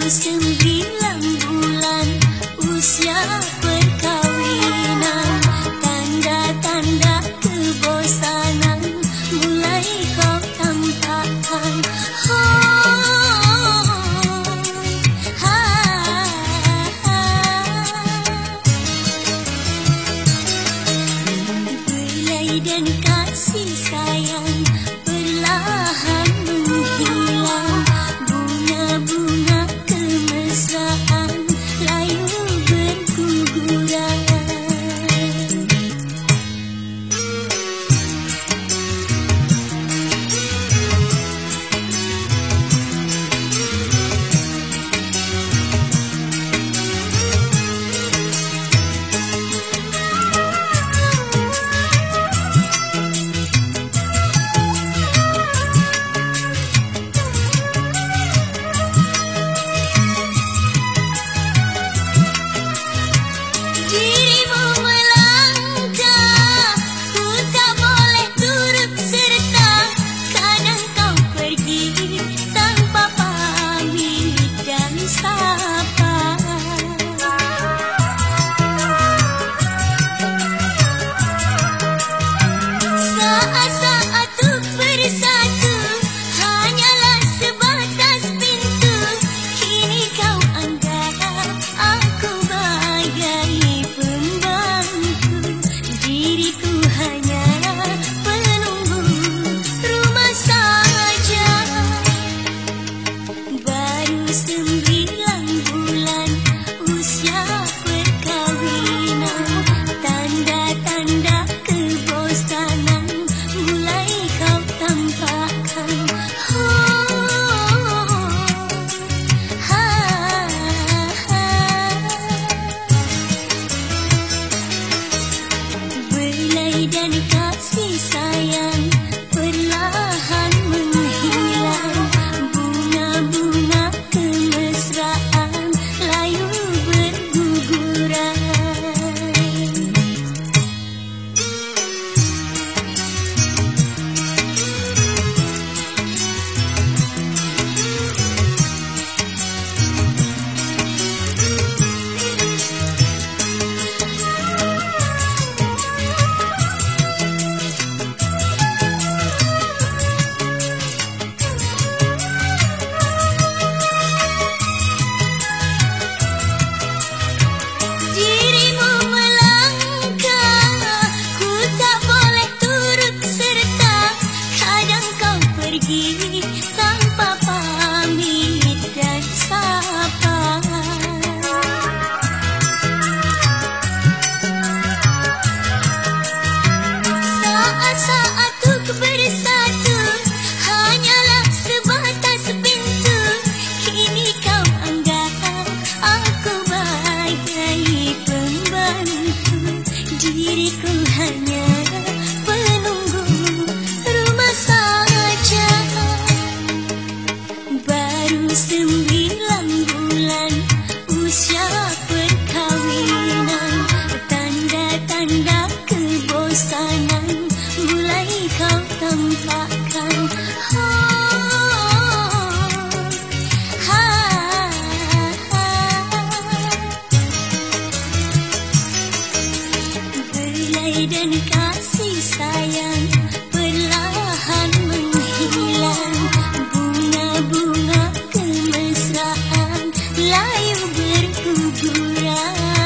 9 bulan usia perkawinan, tanda-tanda kebosanan mulai kau tampakkan. Belai dan kasih sayang perlahan menghilang, bunga-bunga kemesraan layu berguguran. Dan kasih sayang perlahan menghilang, bunga-bunga kemesraan layu berguguran. Tanpa pamit dan sapa, saat-saat untuk bersatu hanyalah sebatas pintu. Kini kau anggap aku bagai pembantu, diriku hanya penunggu rumah saja. Baru 9 bulan usia perkawinan, tanda-tanda kebosanan mulai kau tampakkan. Belai dan kasih sayang perlahan menghilang, bunga-bunga kemesraan layu berguguran.